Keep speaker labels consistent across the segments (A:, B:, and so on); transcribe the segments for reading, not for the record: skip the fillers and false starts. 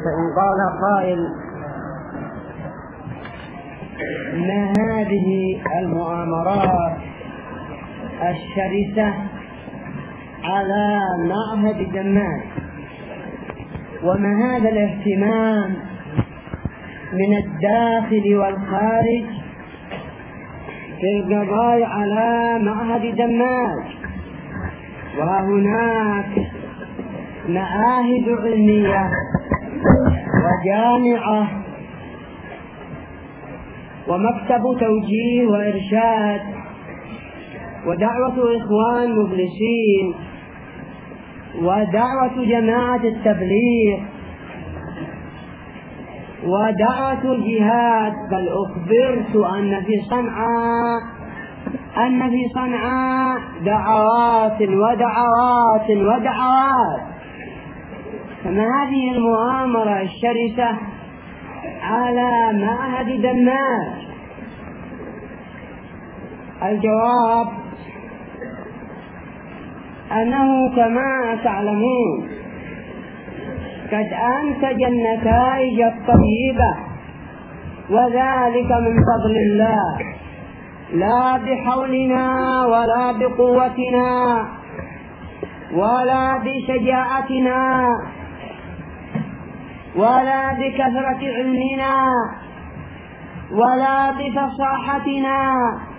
A: فإن قال قائل: ما هذه المؤامرات الشرسة على معهد دماج، وما هذا الاهتمام من الداخل والخارج في القضاء على معهد دماج؟ وهناك معاهد علمية وجامعة ومكتب توجيه وإرشاد ودعوة إخوان مفلسين ودعوة جماعة التبليغ ودعوة الجهاد. بل أخبرت أن في صنعاء دعوات ودعوات ودعوات. فما هذه المؤامرة الشرسة على معهد دماج؟ الجواب أنه كما تعلمون قد أنتج النتائج الطيبة، وذلك من فضل الله، لا بحولنا ولا بقوتنا ولا بشجاعتنا ولا بكثرة علمنا ولا بفصاحتنا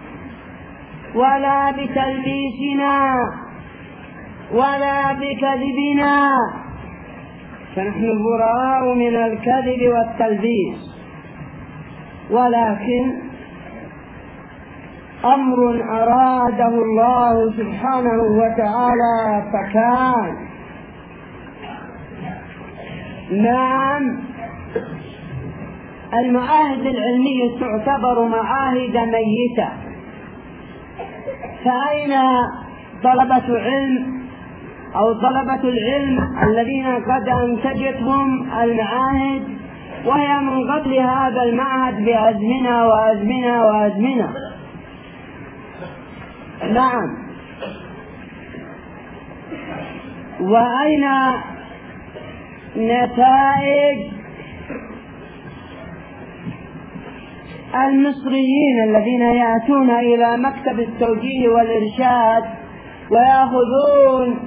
A: ولا بتلبيسنا ولا بكذبنا، فنحن براء من الكذب والتلبيس، ولكن أمر أراده الله سبحانه وتعالى فكان. نعم، المعاهد العلمية تعتبر معاهد ميتة، فأين طلبة علم أو طلبة العلم الذين قد أنتجتهم المعاهد وهي من قبل هذا المعهد بأزمنة وأزمنة وأزمنة؟ نعم، وأين نتائج المصريين الذين يأتون إلى مكتب التوجيه والإرشاد ويأخذون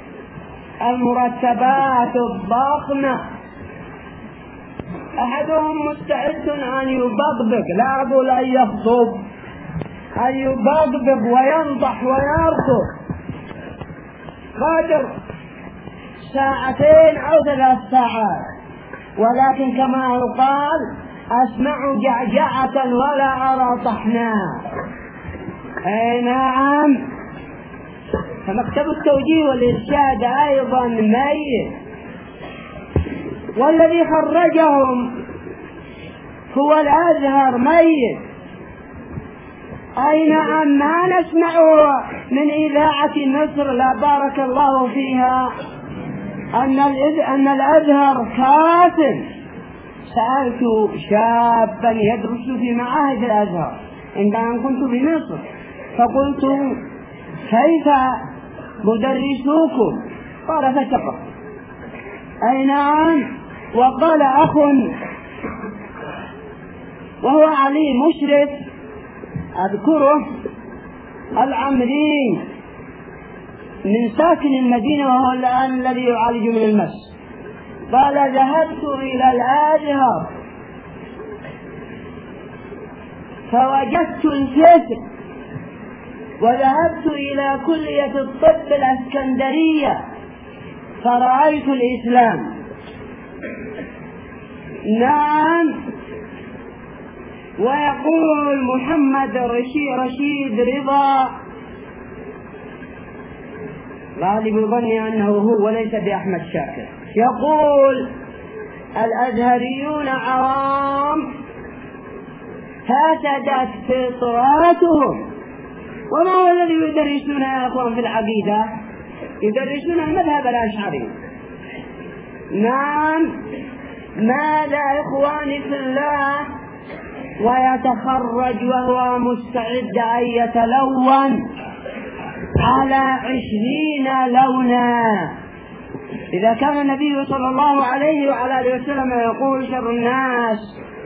A: المرتبات الضخمة؟ أحدهم مستعد أن يبغبغ، لا أقول أن يخطب، أن يبغبغ وينضح ويركض، قادر 2 أو 3 ساعات، ولكن كما يقال: أسمع جعجعة ولا أرى طحنا. أي نعم، فمكتب التوجيه والإرشاد أيضا ميت، والذي خرجهم هو الأزهر ميت. أي نعم، ما نسمع من إذاعة مصر لا بارك الله فيها أن الأزهر كافر. سألت شابا يدرس في معاهد الأزهر عندما كنت بمصر، فقلت: كيف مدرسوكم؟ قال: فسقط. أي نعم. وقال أخ وهو علي مشرف أذكره، العمري، من ساكن المدينة وهو الآن الذي يعالج من المس، قال: ذهبت إلى الأزهر فوجدت الفسق، وذهبت إلى كلية الطب الإسكندرية فرأيت الإسلام. نعم. ويقول محمد رشيد رضا، غالب ظني أنه هو وليس بأحمد شاكر، يقول: الأزهريون عوام فسدت فطرتهم. وما هو الذي يدرسون يا أخوان في العقيدة؟ يدرسون المذهب الأشعري. نعم. ماذا إخواني في الله؟ ويتخرج وهو مستعد أن يتلون على 20 لونا إذا كان النبي صلى الله عليه وعلى آله وسلم يقول شر الناس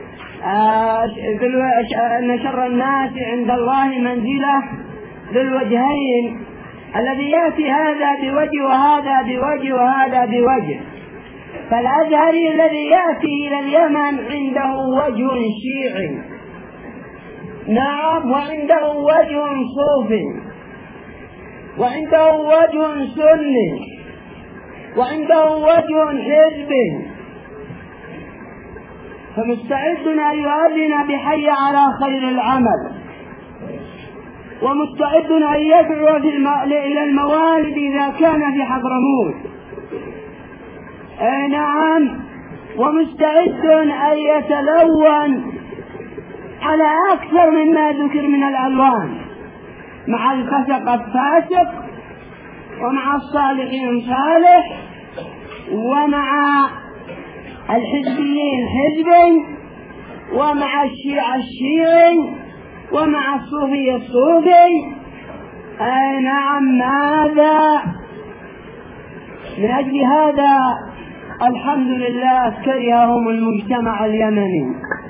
A: أن شر الناس عند الله منزلة ذو الوجهين، الذي يأتي هذا بوجه وهذا بوجه وهذا بوجه، فالأزهري الذي يأتي إلى اليمن عنده وجه شيعي، نعم، وعنده وجه صوفي، وعنده وجه سني، وعنده وجه حزبي، فمستعد أن يؤذن بحي على خير العمل، ومستعد أن يدعو إلى الموالد إذا كان في حضرموت، نعم، ومستعد أن يتلون على أكثر مما ذكر من الألوان، مع الفسق الفاسق، ومع الصالحين صالح، ومع الحزبيين حزبي، ومع الشيعة الشيعي، ومع الصوفي الصوفي. نعم، ماذا من أجل هذا الحمد لله كرههم المجتمع اليمني،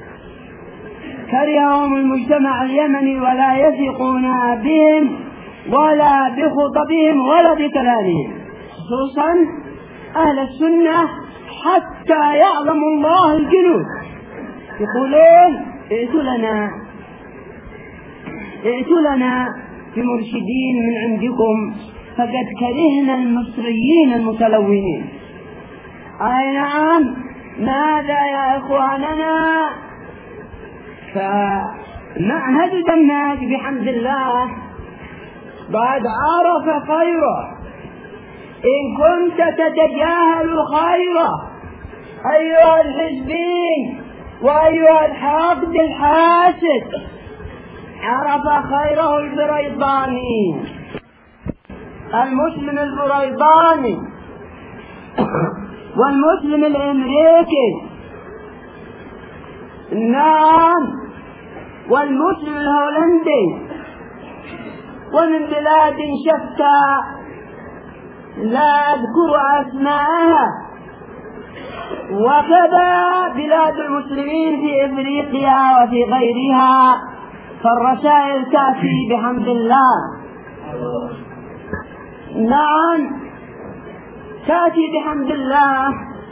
A: كرههم المجتمع اليمني، ولا يثقون بهم ولا بخطبهم ولا بكلامهم، خصوصا أهل السنة، حتى يعلم الله الجنود يقولون ائتوا لنا بمرشدين من عندكم، فقد كرهنا المصريين المتلونين. أي نعم، ماذا يا إخواننا؟ فمعهد دمناج بحمد الله بعد عرف خيره. إن كنت تتجاهل خيره أيها الحزبين وأيها الحاقد الحاسد، عرف خيره البريطاني، المسلم البريطاني، والمسلم الأمريكي، نعم، والمسلم الهولندي، ومن بلاد شتى لا أذكر أسماءها، وكذا بلاد المسلمين في إفريقيا وفي غيرها، فالرسائل تأتي بحمد الله، نعم، تأتي بحمد الله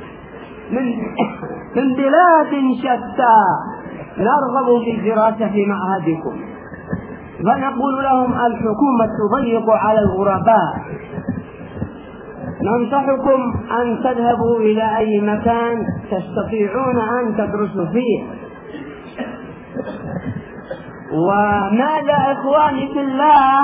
A: من بلاد شتى نرغب في الدراسة في معهدكم، فنقول لهم الحكومة تضيق على الغرباء، ننصحكم أن تذهبوا إلى أي مكان تستطيعون أن تدرسوا فيه. وماذا إخواني في الله؟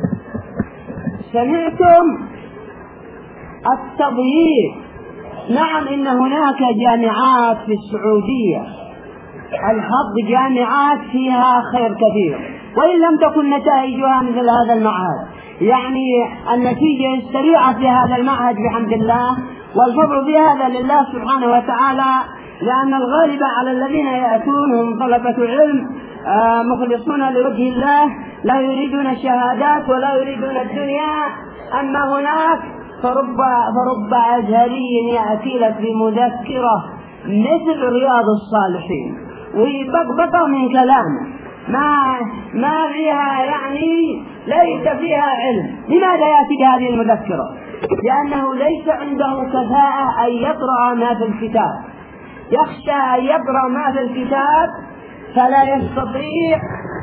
A: سمعتم التضييق؟ نعم، إن هناك جامعات في السعودية، الحق جامعات فيها خير كثير، وإن لم تكن نتائجها مثل هذا المعهد، يعني النتيجة السريعة في هذا المعهد بحمد الله، والفضل في هذا لله سبحانه وتعالى، لأن الغالب على الذين يأتون هم طلبة علم مخلصون لوجه الله، لا يريدون الشهادات ولا يريدون الدنيا. أما هناك فرب أزهري يأتي لك بمذكرة مثل رياض الصالحين ويبقبق من كلامه، ما فيها، يعني ليس فيها علم. لماذا يأتي بهذه المذكرة؟ لأنه ليس عنده كفاءة أن يقرأ ما في الكتاب، يخشى أن يقرأ ما في الكتاب فلا يستطيع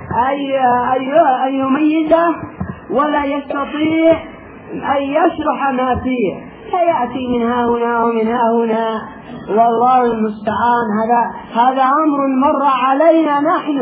A: أن يميزه، ولا يستطيع أن يشرح ما فيه، فيأتي من ها هنا ومن ها هنا، والله المستعان. هذا أمر مر علينا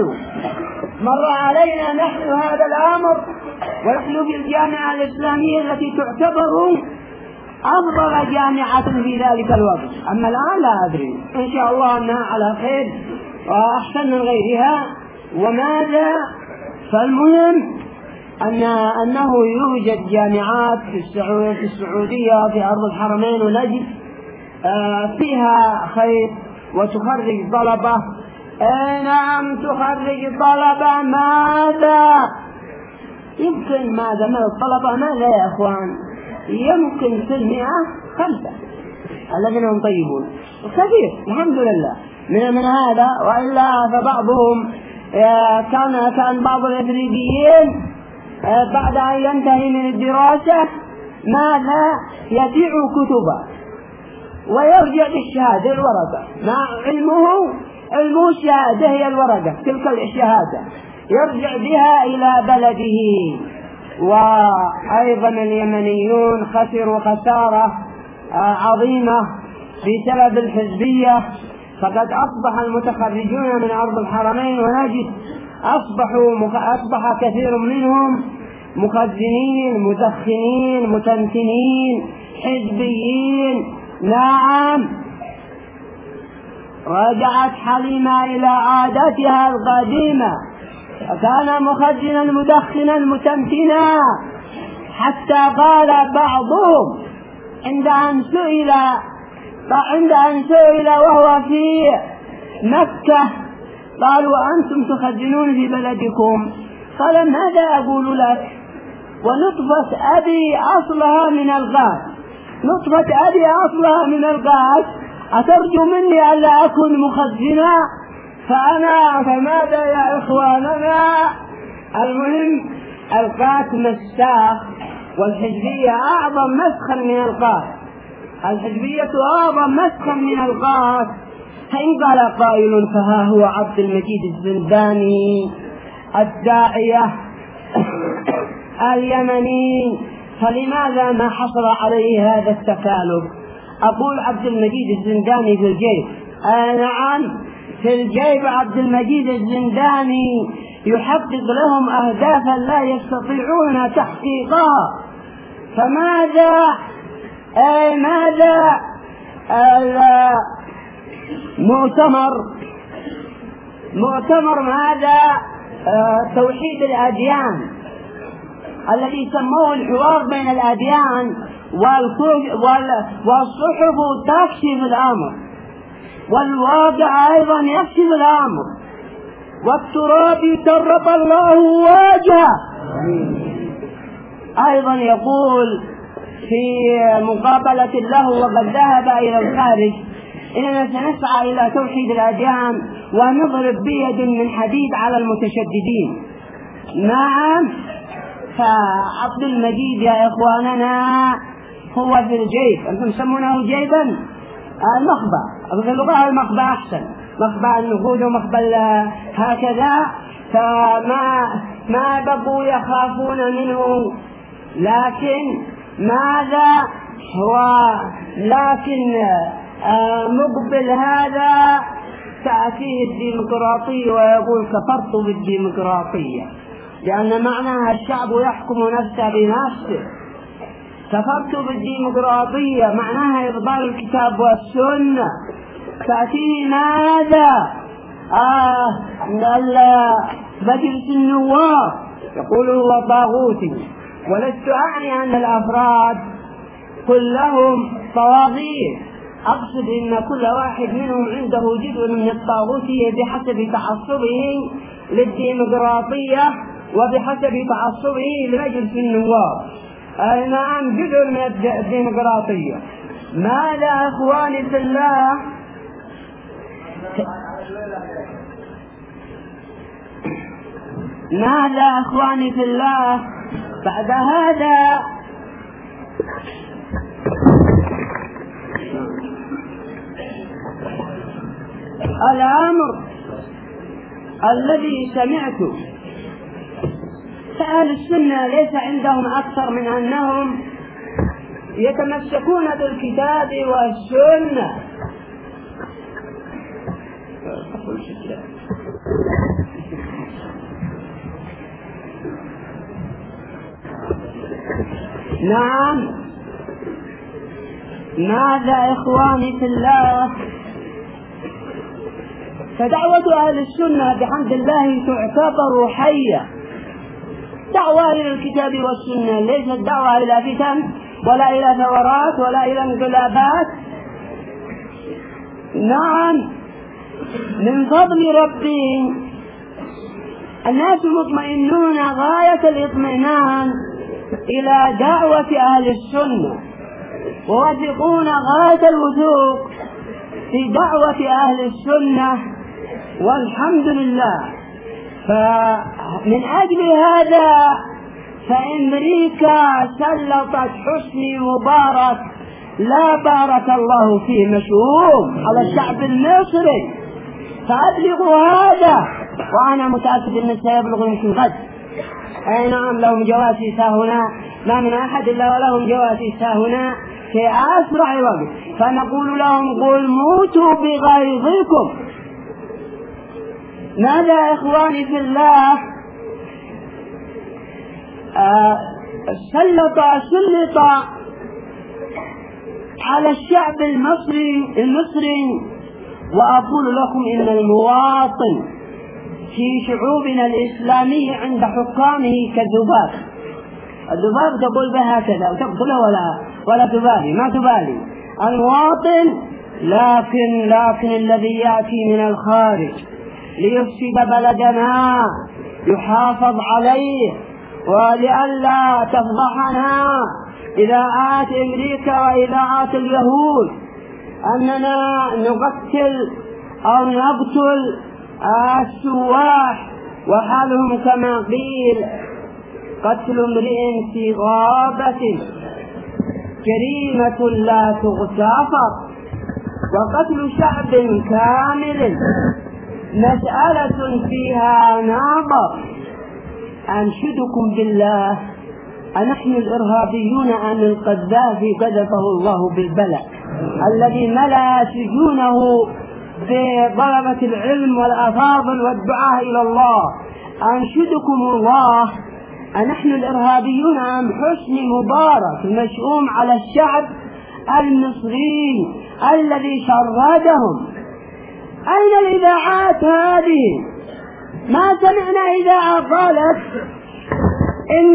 A: نحن هذا الأمر، ونحن في الجامعة الإسلامية التي تعتبر أفضل جامعة في ذلك الوقت. أما الآن لا أدري، إن شاء الله أنها على خير وأحسن من غيرها. وماذا؟ فالمهم أنه يوجد جامعات في السعودية في أرض الحرمين ونجد فيها خير وتخرج طلبة. نعم، تخرج طلبة. ماذا يمكن؟ ماذا من الطلبة؟ ماذا يا أخوان؟ يمكن في 100 5 الذين هم طيبون كثير الحمد لله من هذا. وإلا فبعضهم كان بعض الإفريقيين بعد أن ينتهي من الدراسة ماذا يبيع كتبه ويرجع بالشهادة الورقة مع علمه الشهادة هي الورقة تلك الشهادة يرجع بها إلى بلده. وأيضا اليمنيون خسروا خسارة عظيمة بسبب الحزبية، فقد أصبح المتخرجون من أرض الحرمين ونجد أصبح كثير منهم مخزنين مدخنين متنتنين حزبيين. نعم رجعت حليمة إلى عادتها القديمة، كان مخزنا مدخنا متنتنا حتى قال بعضهم عند أن سئل وهو في مكة قالوا أنتم تخزنون في بلدكم؟ قال ماذا أقول لك ونطفة أبي أصلها من الغاز أترجو مني ألا أكون مخزنا؟ فماذا يا إخواننا؟ المهم الغاز مساخ، والحزبية أعظم مسخا من الغاز. فإن قال قائل فها هو عبد المجيد الزنداني الداعية اليمني فلماذا ما حصل عليه هذا التكالب؟ أقول عبد المجيد الزنداني في الجيب. نعم في الجيب عبد المجيد الزنداني يحقق لهم أهدافا لا يستطيعون تحقيقها. فماذا مؤتمر ماذا توحيد الأديان الذي سموه الحوار بين الأديان، والصحف تكشف الأمر والواقع أيضا يكشف الأمر والتراب يترب الله واجهه. أيضا يقول في مقابلة له وقد ذهب إلى الخارج إننا سنسعى إلى توحيد الأديان ونضرب بيد من حديد على المتشددين. نعم فعبد المجيد يا إخواننا هو في الجيب، أنتم تسمونه جيبا المخبأ، في اللغة المخبأ أحسن، مخبأ النقود ومخبأ هكذا. فما بقوا يخافون منه. لكن ماذا هو مقبل هذا تأتيه الديمقراطية ويقول كفرت بالديمقراطية، لأن معناها الشعب يحكم نفسه بنفسه. كفرت بالديمقراطية معناها إبطال الكتاب والسنة. تأتيه ماذا مجلس النواب يقول هو طاغوتي، ولست أعني أن الأفراد كلهم طواغيت، أقصد أن كل واحد منهم عنده جزء من الطاغوتية بحسب تعصبه للديمقراطية وبحسب تعصبه لمجلس النواب. نعم جزء من الديمقراطية. ماذا أخواني في الله؟ بعد هذا الأمر الذي سمعته، فأهل السنة ليس عندهم أكثر من أنهم يتمسكون بالكتاب والسنة. نعم ماذا إخواني في الله؟ فدعوة أهل السنة بحمد الله تعتبر حية، دعوة إلى الكتاب والسنة، ليست دعوة إلى فتن ولا إلى ثورات ولا إلى انقلابات. نعم من فضل ربي الناس مطمئنون غاية الاطمئنان إلى دعوة أهل السنة، وواثقون غاية الوثوق في دعوة أهل السنة والحمد لله. فمن أجل هذا فأمريكا سلطت حسني مبارك لا بارك الله فيه مشؤوم على الشعب المصري، فأبلغوا هذا، وأنا متأكد أنه سيبلغ يمكن غد. أي نعم، لهم جواسيس هنا، ما من أحد إلا ولهم جواسيس هنا في أسرع وقت، فنقول لهم قل موتوا بغيظكم. ماذا يا إخواني في الله؟ سلط على الشعب المصري، وأقول لكم إن المواطن في شعوبنا الإسلامية عند حكامه كالذباب. الذباب تقول بها هكذا وتقتله ولا تبالي، ما تبالي المواطن، لكن الذي يأتي من الخارج ليفسد بلدنا يحافظ عليه، ولئلا تفضحنا إذاعات أمريكا وإذاعات اليهود أننا نقتل أو نقتل السواح، وحالهم كما قيل قتل امرئ في غابة جريمة لا تغتفر، وقتل شعب كامل مسألة فيها نظر. أنشدكم بالله، أنحن الإرهابيون أم القذافي قذفه الله بالبلاء الذي ملأ سجونه بطلبة العلم والأفاضل والدعاء إلى الله؟ أنشدكم الله، أنحن الإرهابيون أم حسني مبارك المشؤوم على الشعب المصري الذي شردهم؟ أين الإذاعات هذه؟ ما سمعنا إذاعة قالت إن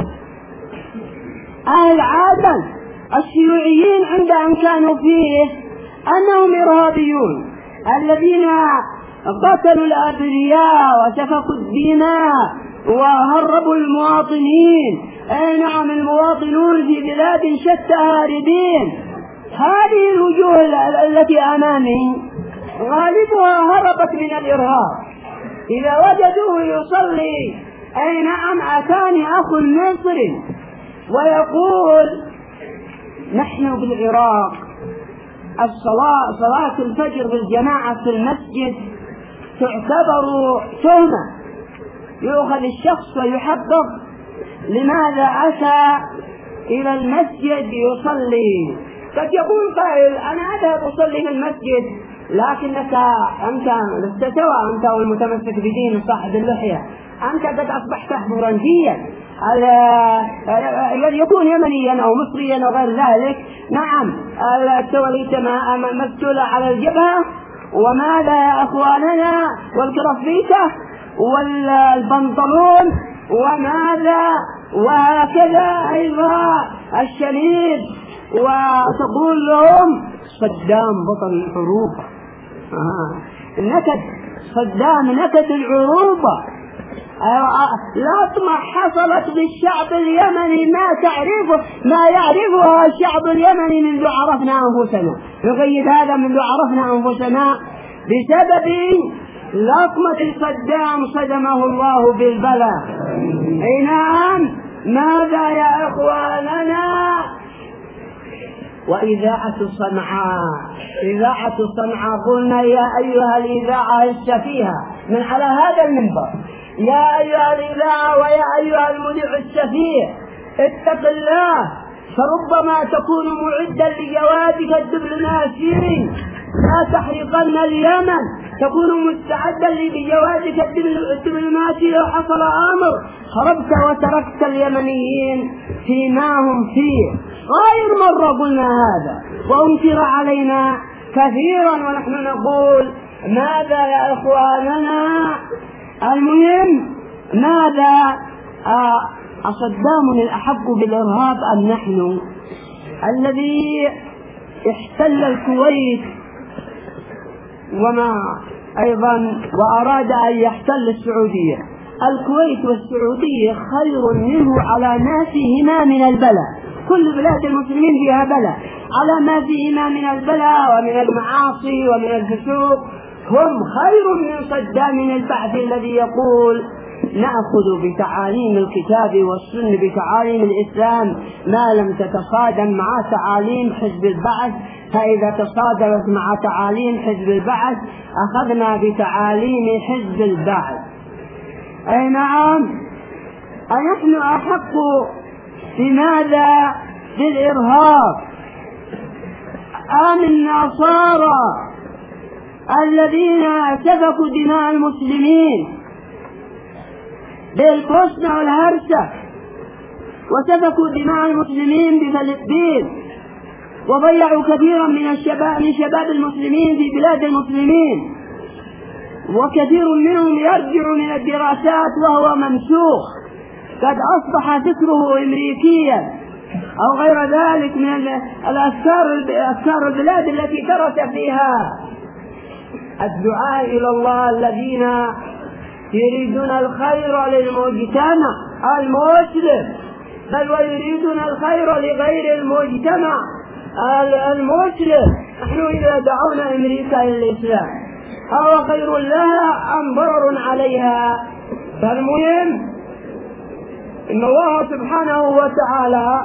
A: أهل عدن الشيوعيين عند أن كانوا فيه أنهم إرهابيون الذين قتلوا الأبرياء وسفكوا الدماء وهربوا المواطنين. أي نعم، المواطنون في بلاد شتى هاربين. هذه الوجوه التي أمامي غالبها هربت من الإرهاب. إذا وجدوه يصلي، أي نعم، أتاني أخ مصري ويقول نحن بالعراق صلاة الفجر بالجماعة في المسجد تعتبر تهمة، يؤخذ الشخص ويحقق لماذا أتى إلى المسجد يصلي. قد يقول قائل أنا أذهب أصلي في المسجد، لكنك أنت لست سواء أنت والمتمسك بدين صاحب اللحية، أنت قد أصبحت فرنسيا. الذي يكون يمنيا أو مصريا أو غير ذلك، نعم، توليت مقتولة على الجبهة، وماذا يا أخواننا؟ والكرافيته والبنطلون، وماذا؟ وهكذا أيضا الشنيد، وتقول لهم صدام بطل العروبة. نكد صدام، نكد العروبة. لطمة حصلت للشعب اليمني ما يعرفها الشعب اليمني منذ عرفنا أنفسنا. يقيد هذا منذ عرفنا أنفسنا بسبب لطمة صدام صدمه الله بالبلاء. أي نعم، ماذا يا إخواننا؟ وإذاعة صنعاء قلنا يا أيها الإذاعة السفيهة من على هذا المنبر، يا أيها الإذاعة ويا أيها المذيع السفيه، اتق الله، فربما تكون معدا لجوازك الدبلوماسي، لا تحرقن اليمن، تكون مستعدا لجوازك الدبلوماسي لو حصل أمر، هربت وتركت اليمنيين فيما هم فيه. غير مرة قلنا هذا وأنكر علينا كثيرا، ونحن نقول ماذا يا إخواننا؟ المهم، ماذا؟ أصدام الأحق بالإرهاب أم نحن؟ الذي احتل الكويت وما أيضا وأراد أن يحتل السعودية، الكويت والسعودية خير منه على ما فيهما من البلاء. كل بلاد المسلمين فيها بلاء، على ما فيهما من البلاء ومن المعاصي ومن الفسوق هم خير من صدام البعث الذي يقول نأخذ بتعاليم الكتاب والسنة بتعاليم الإسلام ما لم تتصادم مع تعاليم حزب البعث، فإذا تصادمت مع تعاليم حزب البعث أخذنا بتعاليم حزب البعث. أي نعم، أنحن أحق بماذا؟ بالإرهاب. النصارى الذين سفكوا دماء المسلمين بالبوسنة والهرسك، وسفكوا دماء المسلمين بفلسطين، وضيعوا كثيرا من شباب المسلمين في بلاد المسلمين، وكثير منهم يرجع من الدراسات وهو ممسوخ، قد أصبح فكره أمريكيا أو غير ذلك من أفكار البلاد التي درس فيها. الدعاء إلى الله الذين يريدون الخير للمجتمع المسلم، بل ويريدون الخير لغير المجتمع المسلم. نحن إذا دعونا أمريكا إلى الإسلام أو خير لها أم ضرر عليها؟ فالمهم إن الله سبحانه وتعالى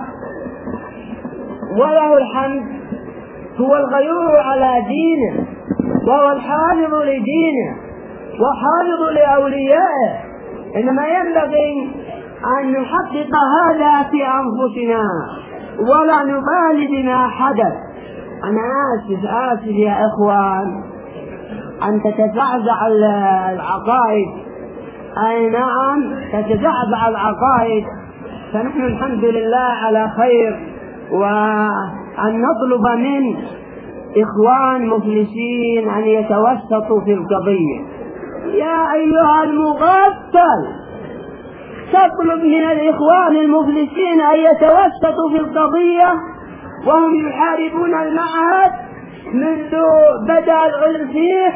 A: وله الحمد هو الغيور على دينه، وهو الحافظ لدينه وحافظ لأوليائه. إنما ينبغي أن نحقق هذا في أنفسنا ولا نبالي بما حدث. أنا آسف يا إخوان أن تتزعزع العقائد. أي نعم، تتزعزع العقائد، فنحن الحمد لله على خير. وأن نطلب من إخوان مفلسين أن يتوسطوا في القضية. يا أيها المغفل، تطلب من الإخوان المفلسين أن يتوسطوا في القضية وهم يحاربون المعهد منذ بدأ العلم فيه.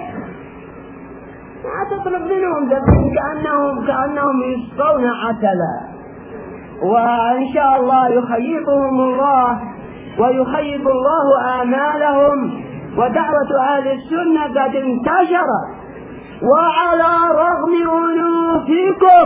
A: ما تطلب منهم كأنهم يسقون عسلا. وإن شاء الله يخيبهم الله ويخيب الله آمالهم. ودعوة أهل السنة قد انتشرت، وعلى رغم أنوفكم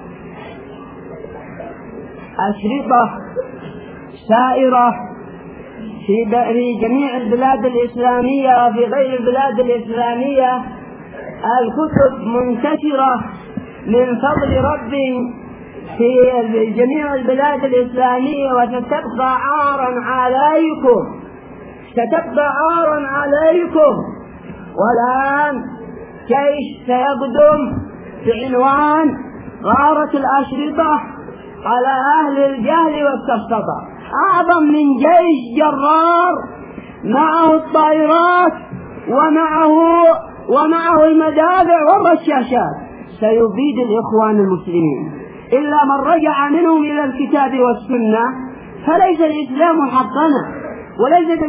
A: أشرطة سائرة في جميع البلاد الإسلامية وفي غير البلاد الإسلامية. الكتب منتشرة من فضل ربي في جميع البلاد الإسلامية، وستبقى عارا عليكم، ستبقى عارا عليكم. والآن جيش سيقدم بعنوان غارة الأشرطة على أهل الجهل والسفسطة، أعظم من جيش جرار معه الطائرات ومعه المدافع والرشاشات. سيبيد الإخوان المسلمين إلا من رجع منهم إلى الكتاب والسنة. فليس الإسلام حقنا، وليس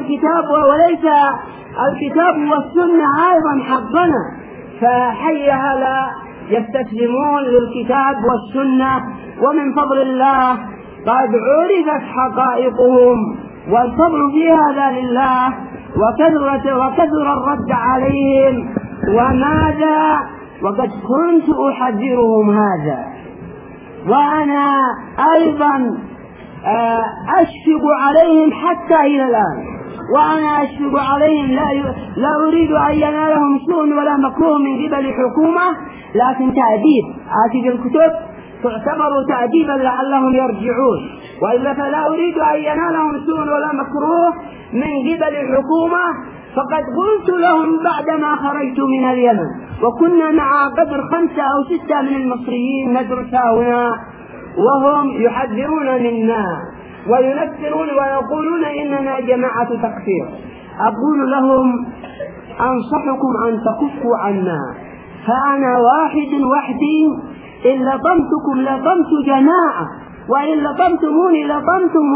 A: الكتاب والسنة أيضا حقنا. فحي هلا يستسلمون للكتاب والسنة، ومن فضل الله قد عرفت حقائقهم، والفضل في هذا لله، وكثر الرد عليهم. وماذا؟ وقد كنت أحذرهم هذا، وأنا أيضا أشفق عليهم حتى إلى الآن، وأنا أشفق عليهم. لا أريد أن ينالهم سوء ولا مكروه من قبل حكومة، لكن تأديب. هذه الكتب تعتبر تأديبا لعلهم يرجعون، وإلا فلا أريد أن ينالهم سوء ولا مكروه من قبل الحكومة. فقد قلت لهم بعدما خرجت من اليمن وكنا مع قدر 5 أو 6 من المصريين ندرس هنا، وهم يحذرون منا وينفرون ويقولون إننا جماعة تكفير. أقول لهم أنصحكم أن تكفوا عنا، فأنا وحدي. إن لطمتكم لطمت جماعة، وإن لطمتموني لطمتم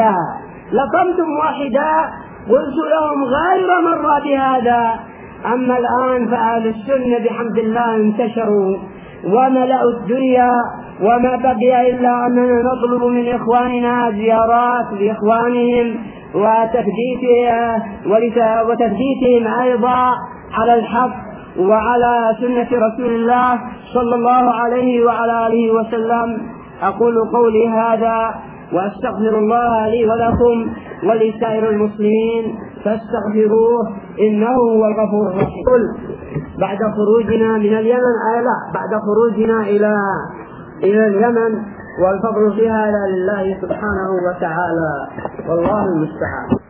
A: واحدا. قلت لهم غير مرة بهذا. أما الآن فأهل السنة بحمد الله انتشروا وملأ الدنيا، وما بقي إلا أننا نطلب من إخواننا زيارات لإخوانهم وتثبيتهم أيضا على الحق وعلى سنة رسول الله صلى الله عليه وعلى آله وسلم. أقول قولي هذا وأستغفر الله لي ولكم ولسائر المسلمين فاستغفروه إنه هو الغفور الرحيم. بعد خروجنا من اليمن بعد خروجنا إلى اليمن، والفضل فيها لله سبحانه وتعالى، والله المستعان.